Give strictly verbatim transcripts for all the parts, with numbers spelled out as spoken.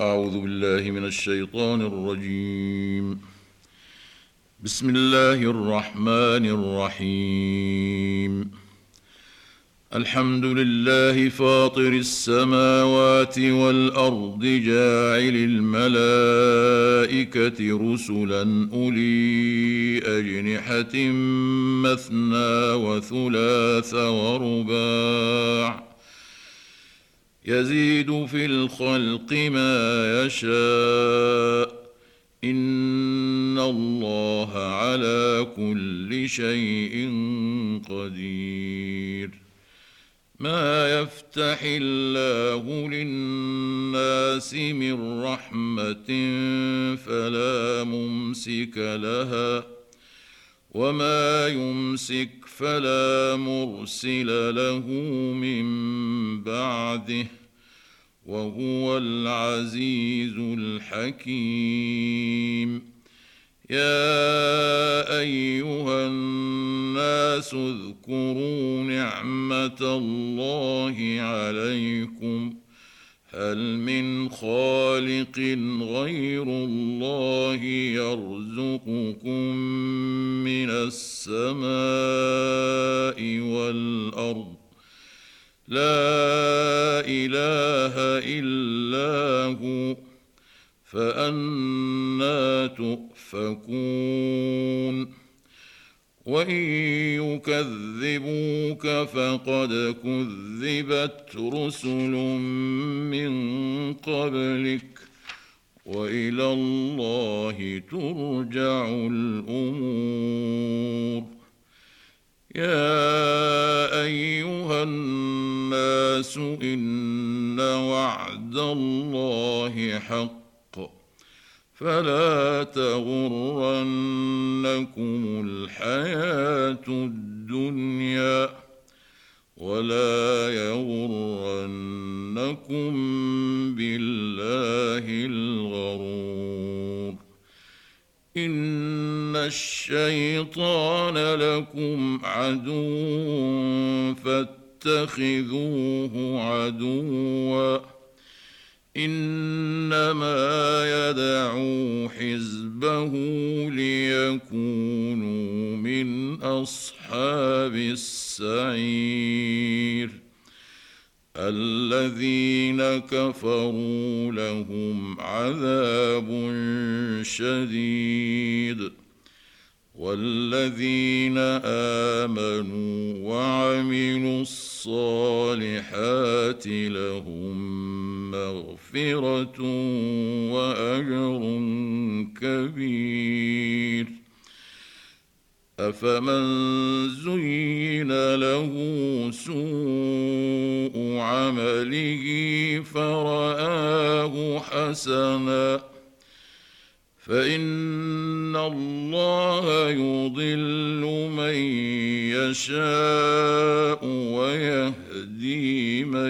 أعوذ بالله من الشيطان الرجيم. بسم الله الرحمن الرحيم. الحمد لله فاطر السماوات والأرض جاعل الملائكة رسلا أولي أجنحة مثنى وثلاث ورباع يزيد في الخلق ما يشاء إن الله على كل شيء قدير. ما يفتح الله للناس من رحمة فلا ممسك لها وما يمسك فلا مرسل له من بعده وهو العزيز الحكيم. يا أيها الناس اذكروا نعمة الله عليكم هل من خالق غير الله يرزقكم من السماء والأرض لا إله إلا هو فأنى تؤفكون. وإن يكذبوك فقد كذبت رسل من قبلك وإلى الله ترجع الأمور. يا أيها الناس إن وعد الله حق فلا تغرنكم الحياة الدنيا ولا يغرنكم بالله الغرور. إن الشيطان لكم عدو فاتخذوه عدوا إنما يدعو حزبه ليكونوا من أصحاب السعير. الذين كفروا لهم عذاب شديد والذين آمنوا وعملوا الصالحات لهم مغفرة وأجر كبير. أفمن زين له سوء عمله فرآه حسنا فإن الله يضل من يشاء ويهدي من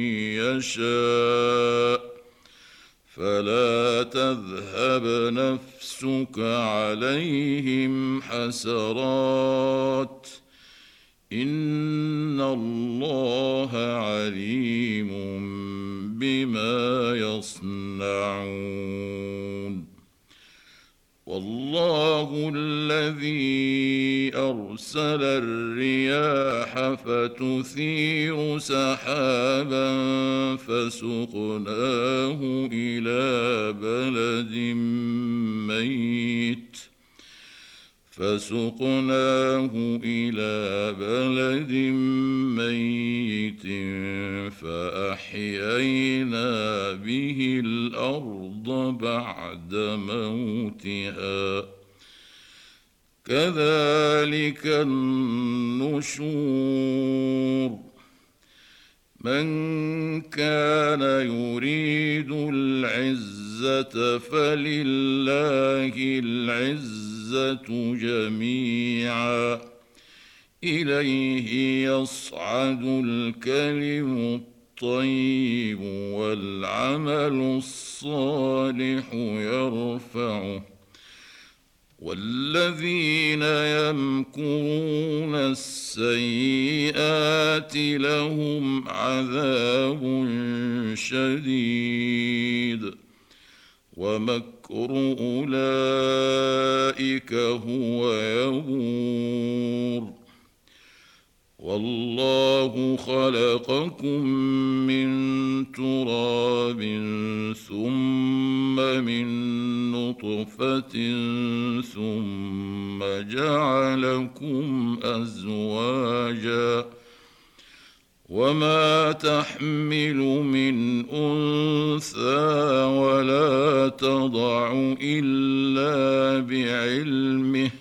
يشاء فلا تذهب نفسك عليهم حسرات إن الله عليم بما يصنعون. والله الذي أرسل الرياح فتثير سحابا فسقناه إلى بلد ميت فسقناه إلى بلد ميت فأحيينا به الأرض بعد موتها كذلك النشور. من كان يريد العزة فلله العزة جميعا إليه يصعد الكلم الطيب والعمل الصالح يرفعه والذين يمكرون السيئات لهم عذاب شديد ومكر أولئك هو يبور والله خلقكم من تراب ثم من نطفة ثم جعلكم أزواجا وما تحمل من أنثى ولا تضع إلا بعلمه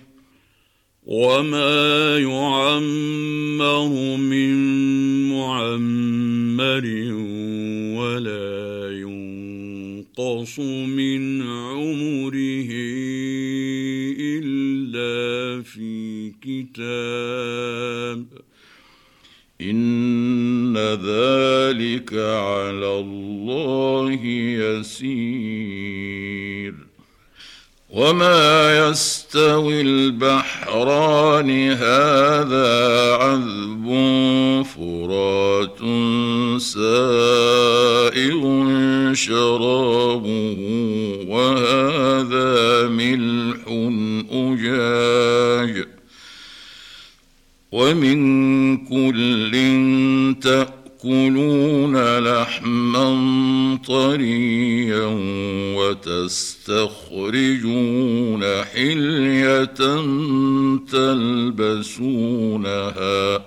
وما يعمر من معمر ولا ينقص من عمره إلا في كتاب إن ذلك على الله يسير وما يستوي البحران هذا عذب فرات سائغ شرابه وهذا ملح أجاج ومن كل تأكلون لحما طريا وتستخرجون حلية تلبسونها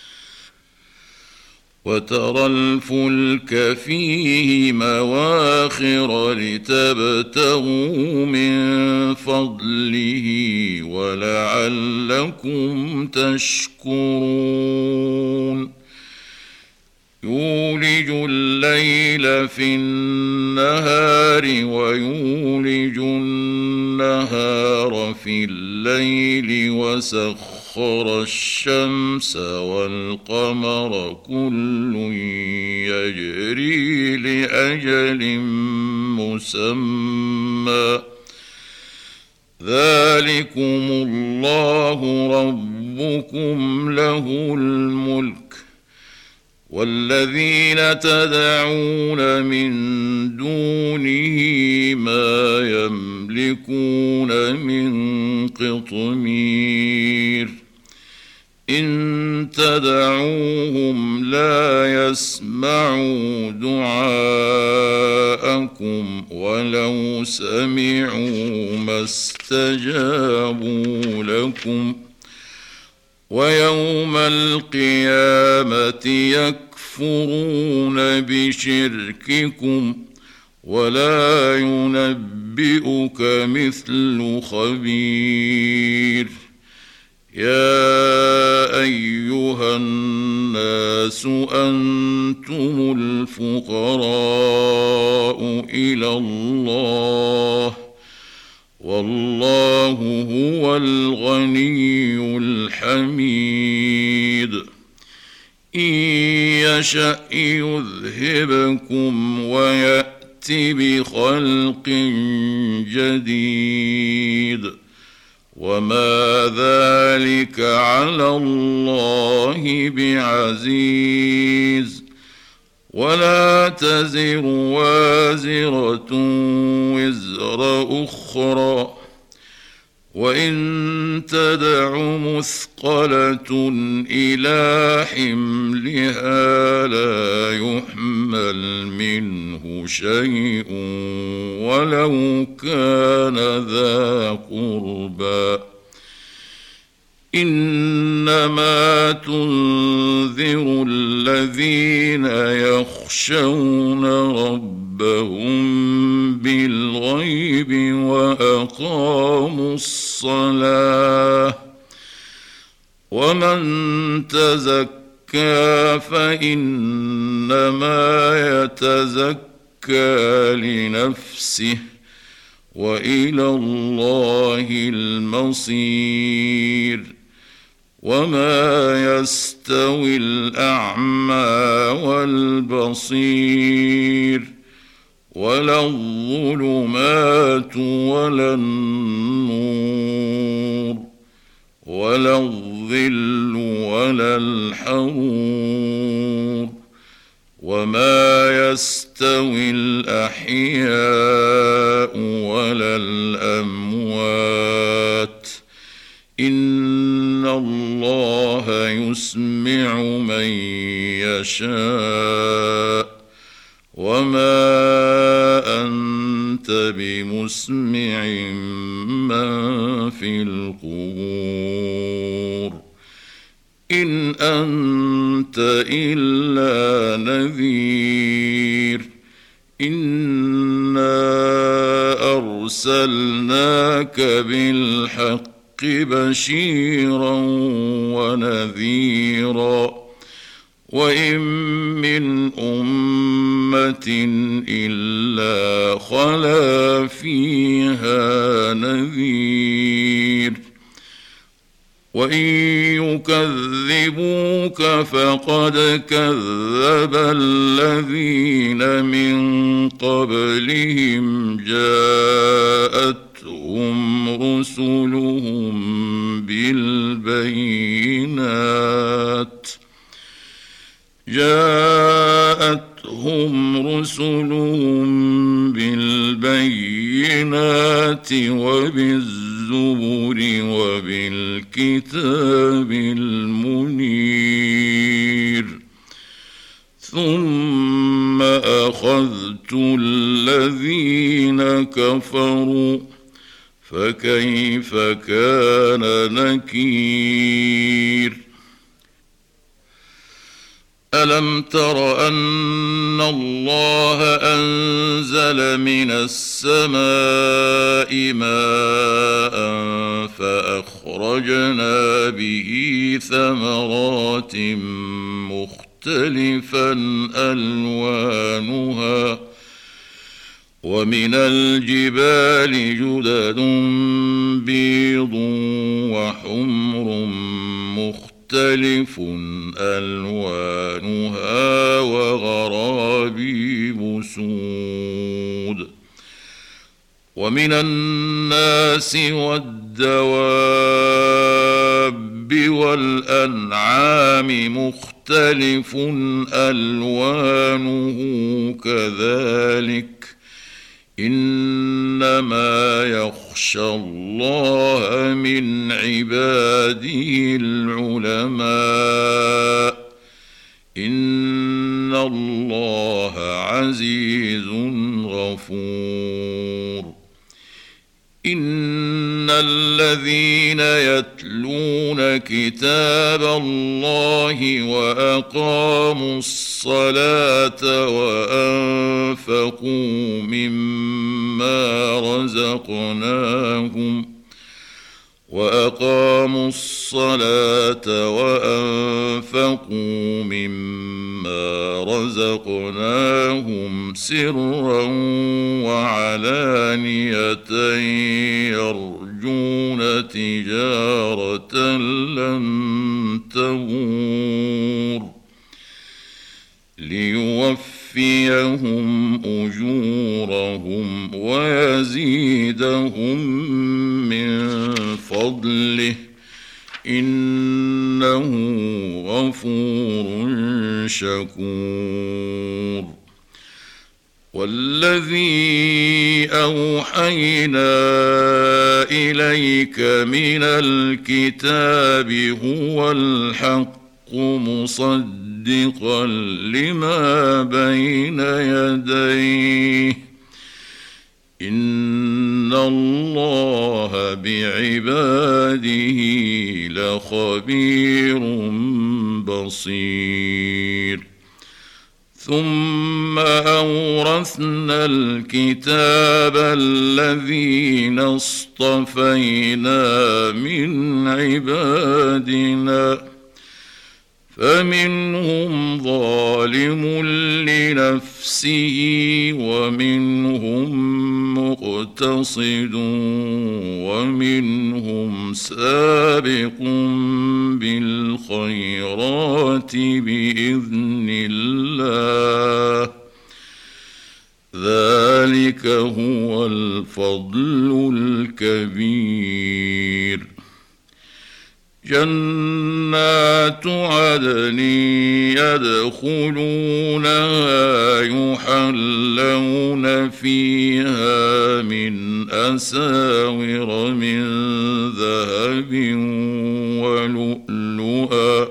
وترى الفلك فيه مواخر لتبتغوا من فضله ولعلكم تشكرون يولج الليل في النهار ويولج النهار في الليل وسخر الشمس والقمر كل يجري لأجل مسمى ذلكم الله ربكم له الملك والذين تدعون من دونه ما يملكون من قطمير إن تدعوهم لا يسمعوا دعاءكم ولو سمعوا ما استجابوا لكم ويوم القيامة يكفرون بشرككم ولا ينبئك مثل خبير يا أيها الناس أنتم الفقراء إلى الله والله هو الغني الحميد إن يشأ يذهبكم ويأت بخلق جديد وما ذلك على الله بعزيز ولا تزر وازرة وزر أخرى وإن تدع مثقلة إلى حملها لا يحمل منه شيء ولو كان ذا قربى إنما تنذر الذين يخشون ربهم بالغيب وأقاموا الصلاة ومن تزكى فإنما يتزكى لنفسه وإلى الله المصير وما يستوي الأعمى والبصير ولا الظلمات ولا النور ولا الظل ولا الحرور وما يستوي الأحياء ولا الأموات إن الله يسمع من يشاء وما أنت بمسمع من في القبور إن أنت إلا نذير إنا أرسلناك بالحق بشيرا ونذيرا وإن من أمة إلا خلا فيها نذير وإن يكذبوك فقد كذب الذين من قبلهم جاءتهم رسلهم بالبينات جاءتهم رسلهم بالبينات وبالزبر وبالكتاب المنير ثم أخذت الذين كفروا فكيف كان نكير ألم تر أن الله أنزل من السماء ماء فأخرجنا به ثمرات مختلفا ألوانها ومن الجبال جدد بيض وحمر مختلف مختلف ألوانها وغرابيب سود ومن الناس والدواب والأنعام مختلف ألوانه كذلك إنما يخشى الله من عباده العلماء إن الله عزيز غفور إن الذين يتلون كتاب الله وأقاموا الصلاة وأنفقوا مما رزقناهم وأقاموا الصلاة وأنفقوا مما رزقناهم سرا وعلانية يرجون تجارة لن تبور ليوفيهم أجورهم ويزيدهم من فضله إنه غفور شكور والذي أوحينا إليك من الكتاب هو الحق مصدقا لما بين يديه إن الله بعباده لخبير بصير ثم أورثنا الكتاب الذين اصطفينا من عبادنا فمنهم ظالم لنفسه ومنهم مقتصد ومنهم سابق بالخيرات بإذن الله ذلك هو الفضل الكبير جنات عدن يدخلونها يحلون فيها من أساور من ذهب ولؤلؤا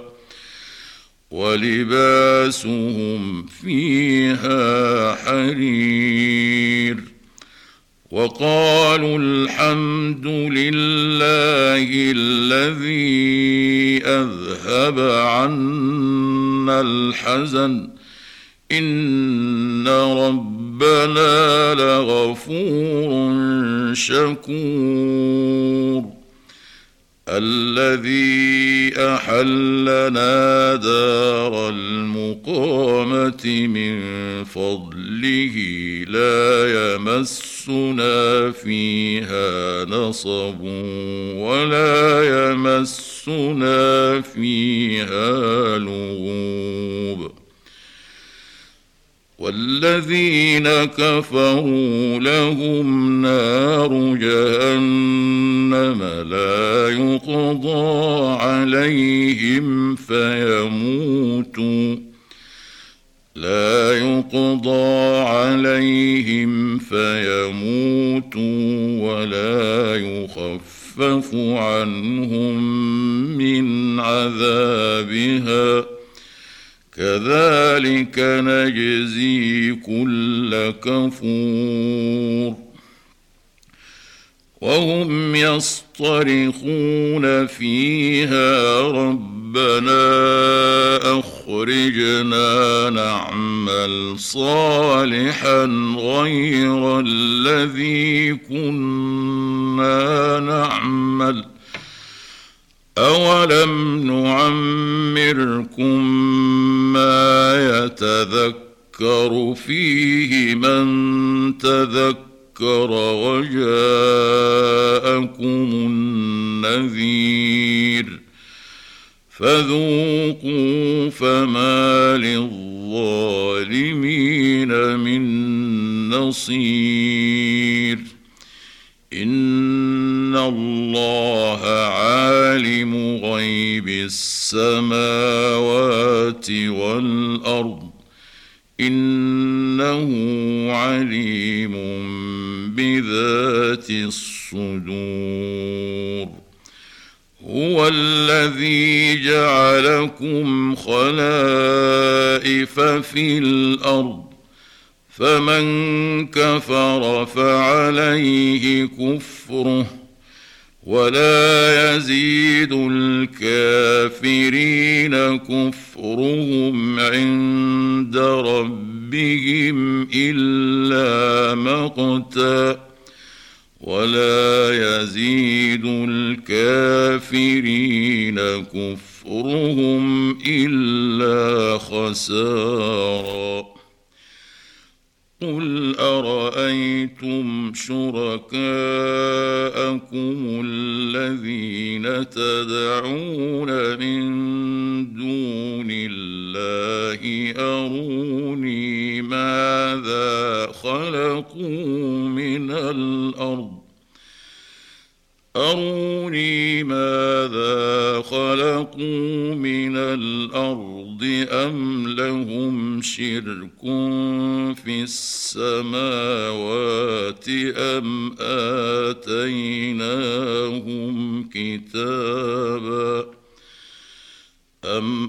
ولباسهم فيها حرير وقالوا الحمد لله الذي أذهب عنا الحزن إن ربنا لغفور شكور الذي أحلنا دار المقامة من فضله لا يمسنا فيها نصب ولا يمسنا فيها لغوب والذين كفروا لهم نار جهنم لا يقضى عليهم فيموتوا لا يقضى عليهم فيموتوا ولا يخفف عنهم من عذابها كذلك نجزي كل كفور وهم يصطرخون فيها ربنا أخرجنا نعمل صالحا غير الذي كنا نعمل أولم نعمركم ما يتذكر فيه من تذكر وجاءكم النذير فذوقوا فما للظالمين من نصير إن الله عالم غيب السماوات والأرض إنه عليم بذات الصدور هو الذي جعلكم خلائف في الأرض فمن كفر فعليه كفره ولا يزيد الكافرين كفرهم عند ربهم إلا مقتا ولا يزيد الكافرين كفرهم إلا خسارا قل أرأيتم شركاءكم الذين تدعون من دون الله أروني ماذا خلقوا من الأرض أروني ماذا خلقوا من الأرض أم لهم شرك في السماوات أم آتيناهم كتابا أم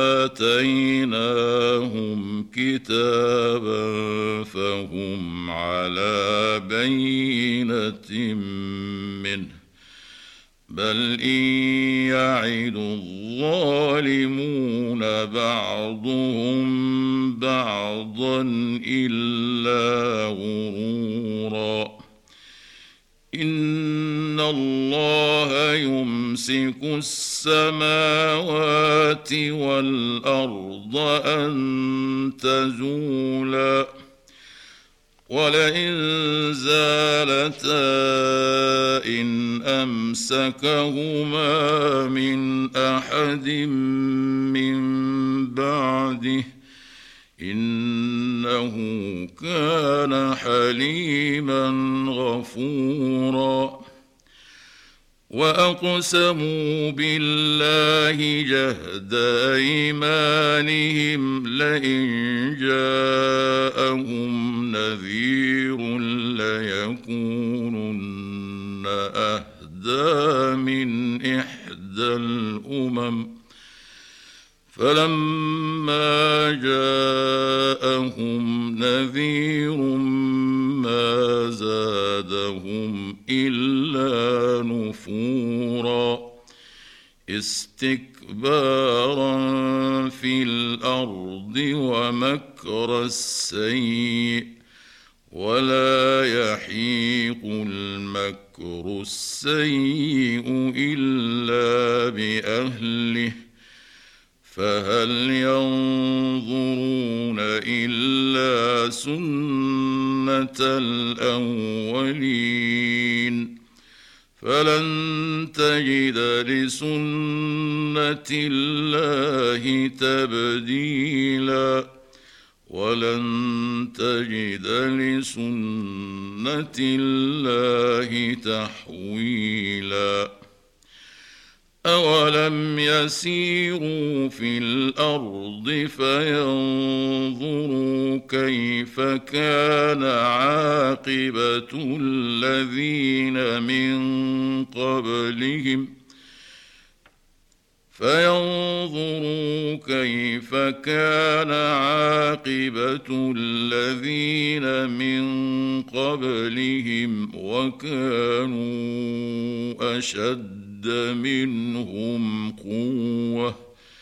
آتيناهم كتابا فهم على بينة منه بل إن يعد الظالمون بعضهم بعضا إلا غرورا إن الله يمسك السماوات والأرض أن تزولا ولئن زالتا إن أمسكهما من أحد من بعده إنه كان حليما غفورا وأقسموا بالله جهد أيمانهم لئن جاءهم نذير ليكونن أهدى من إحدى الأمم فلما جاءهم نذير ما زادهم إلا نفورا استكبارا في الأرض ومكر السيء ولا يحيق المكر السيء إلا بأهله فهل ينظرون إلا سنة الأولين فلن تجد لسنة الله تبديلا ولن تجد لسنة الله تحويلا أولم يسيروا في الأرض فينظروا كيف كان عاقبة الذين من قبلهم فينظروا كيف كان عاقبة الذين من قبلهم وكانوا أشد منهم قوة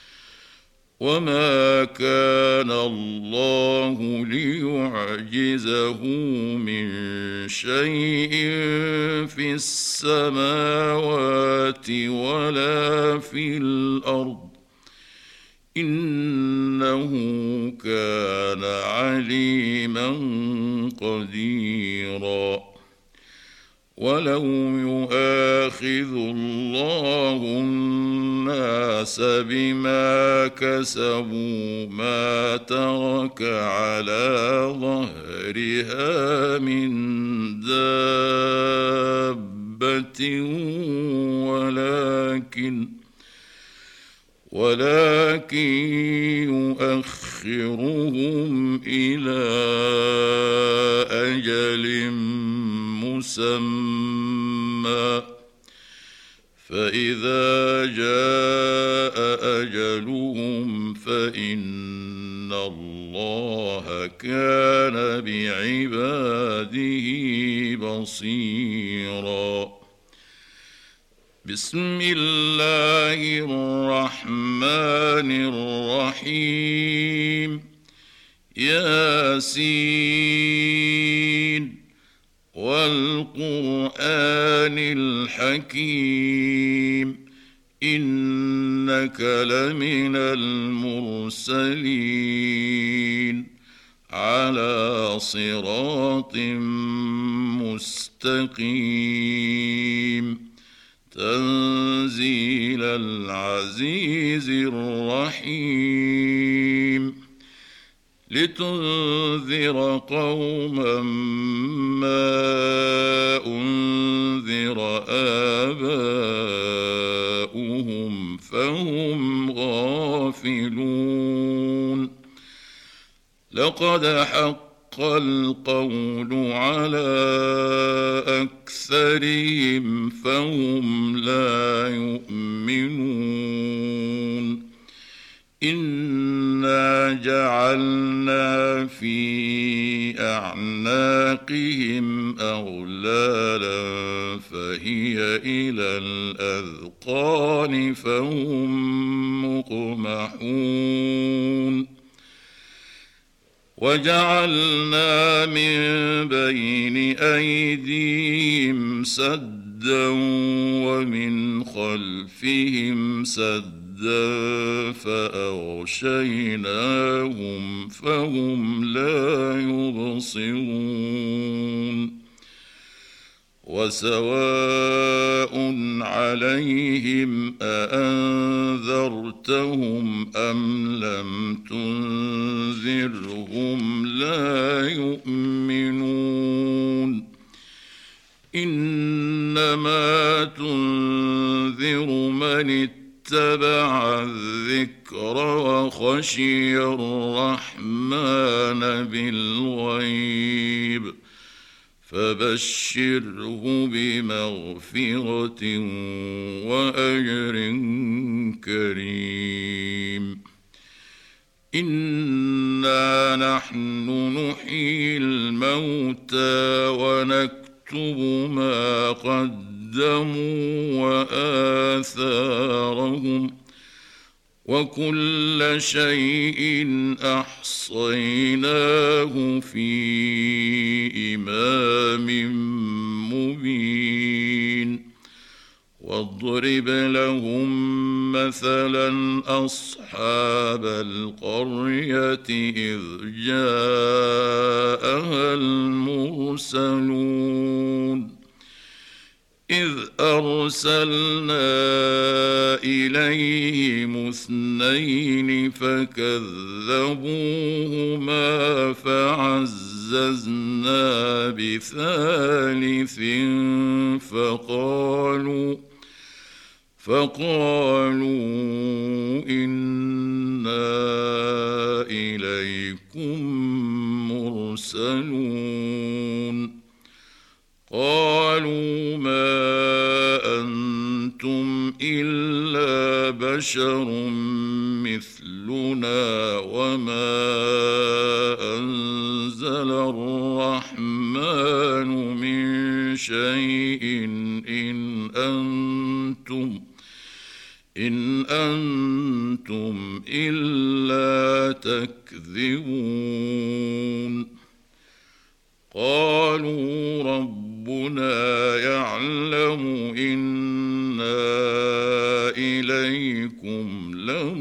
وما كان الله ليعجزه من شيء في السماوات ولا في الأرض إنه كان عليما قديرا ولو يؤاخذ الله الناس بما كسبوا ما ترك على ظهرها من دابة ولكن ولكن يؤخرهم إلى أجل مسمى فإذا جاء أجلهم فإن الله كان بعباده بصيرا بسم الله الرحمن الرحيم ياسين والقرآن الحكيم إنك لمن المرسلين على صراط مستقيم تنزيل العزيز الرحيم لتنذر قوما ما أنذر آباؤهم فهم غافلون لقد حق القول على أكثرهم فهم لا يؤمنون إنا جعلنا في أعناقهم أغلالا فهي إلى الأذقان فهم مقمحون وجعلنا من بين أيديهم سدا ومن خلفهم سدا فأغشيناهم فهم لا يبصرون وسواء عليهم أأنذرتهم أم لم تنذرهم لا يؤمنون إنما إنما تنذر من اتبع الذكر وخشي الرحمن بالغيب فبشره بمغفرة وأجر كريم. إنا نحن نحيي الموتى ونكتب ما قدموا وآثارهم وكل شيء أحصيناه في إمام مبين. واضرب لهم مثلا أصحاب القرية إذ جاءها المرسلون إذ أرسلنا إليهم اثنين فكذبوهما فعززنا بثالث فقالوا فقالوا إنا إليكم مرسلون. قالوا ما أنتم إلا بشر مثلنا وما أنزل الرحمن من شيء إن أنتم إن أنتم إلا تكذبون. قالوا ربنا يعلم إنا إليكم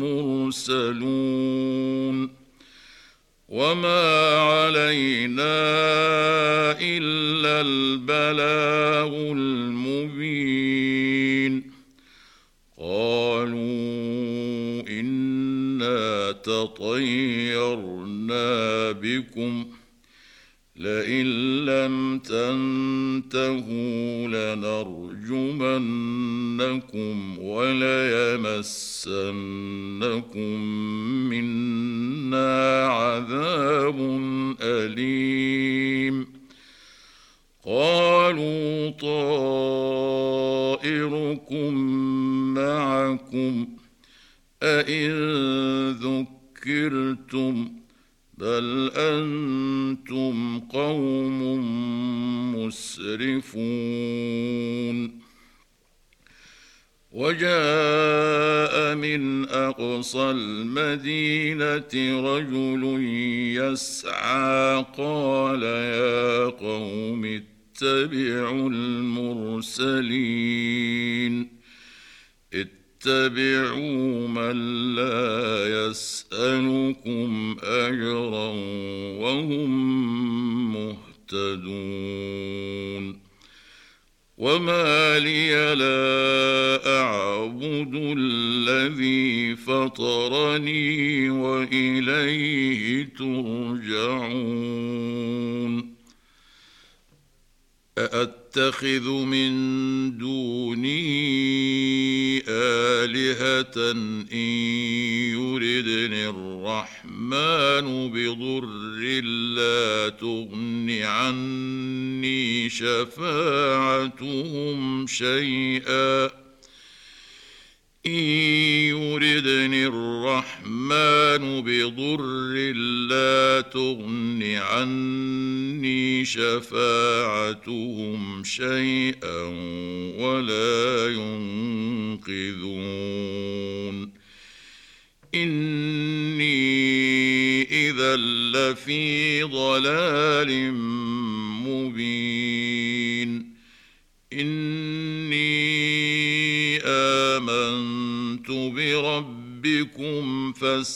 لمرسلون وما علينا إلا البلاغ المبين. قالوا إنا تطيرنا بكم لئن لم تنتهوا لنرجمنكم وليمسنكم منا عذاب أليم. قالوا طائركم معكم أئن ذكرتم بل أنتم قوم مسرفون. وجاء من أقصى المدينة رجل يسعى قال يا قوم اتبعوا المرسلين اتبعوا من لا يسألكم أجرا وهم مهتدون. وما لي لا أعبد الذي فطرني وإليه ترجعون. أأتخذ من دوني آلهة إن يردني الرحمن بضر لا تغن عني شفاعتهم شيئا إن يردني الرحمن بضر لا تغن عني شفاعتهم شيئا ولا ينقذون. إني إذا لفي ضلال مبين. إني آمنت بربكم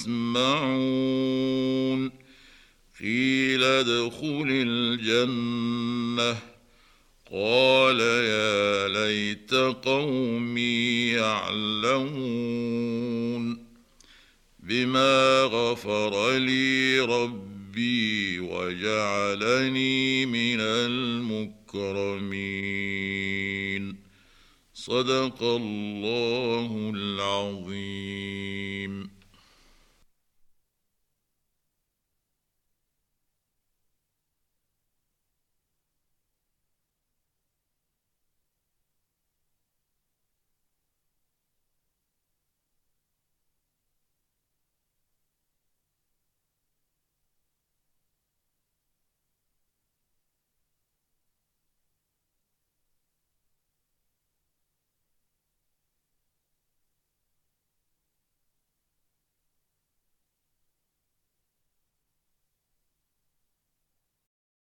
فاسمعون. قيل ادخل الجنة قال يا ليت قومي يعلمون بما غفر لي ربي وجعلني من المكرمين. صدق الله العظيم.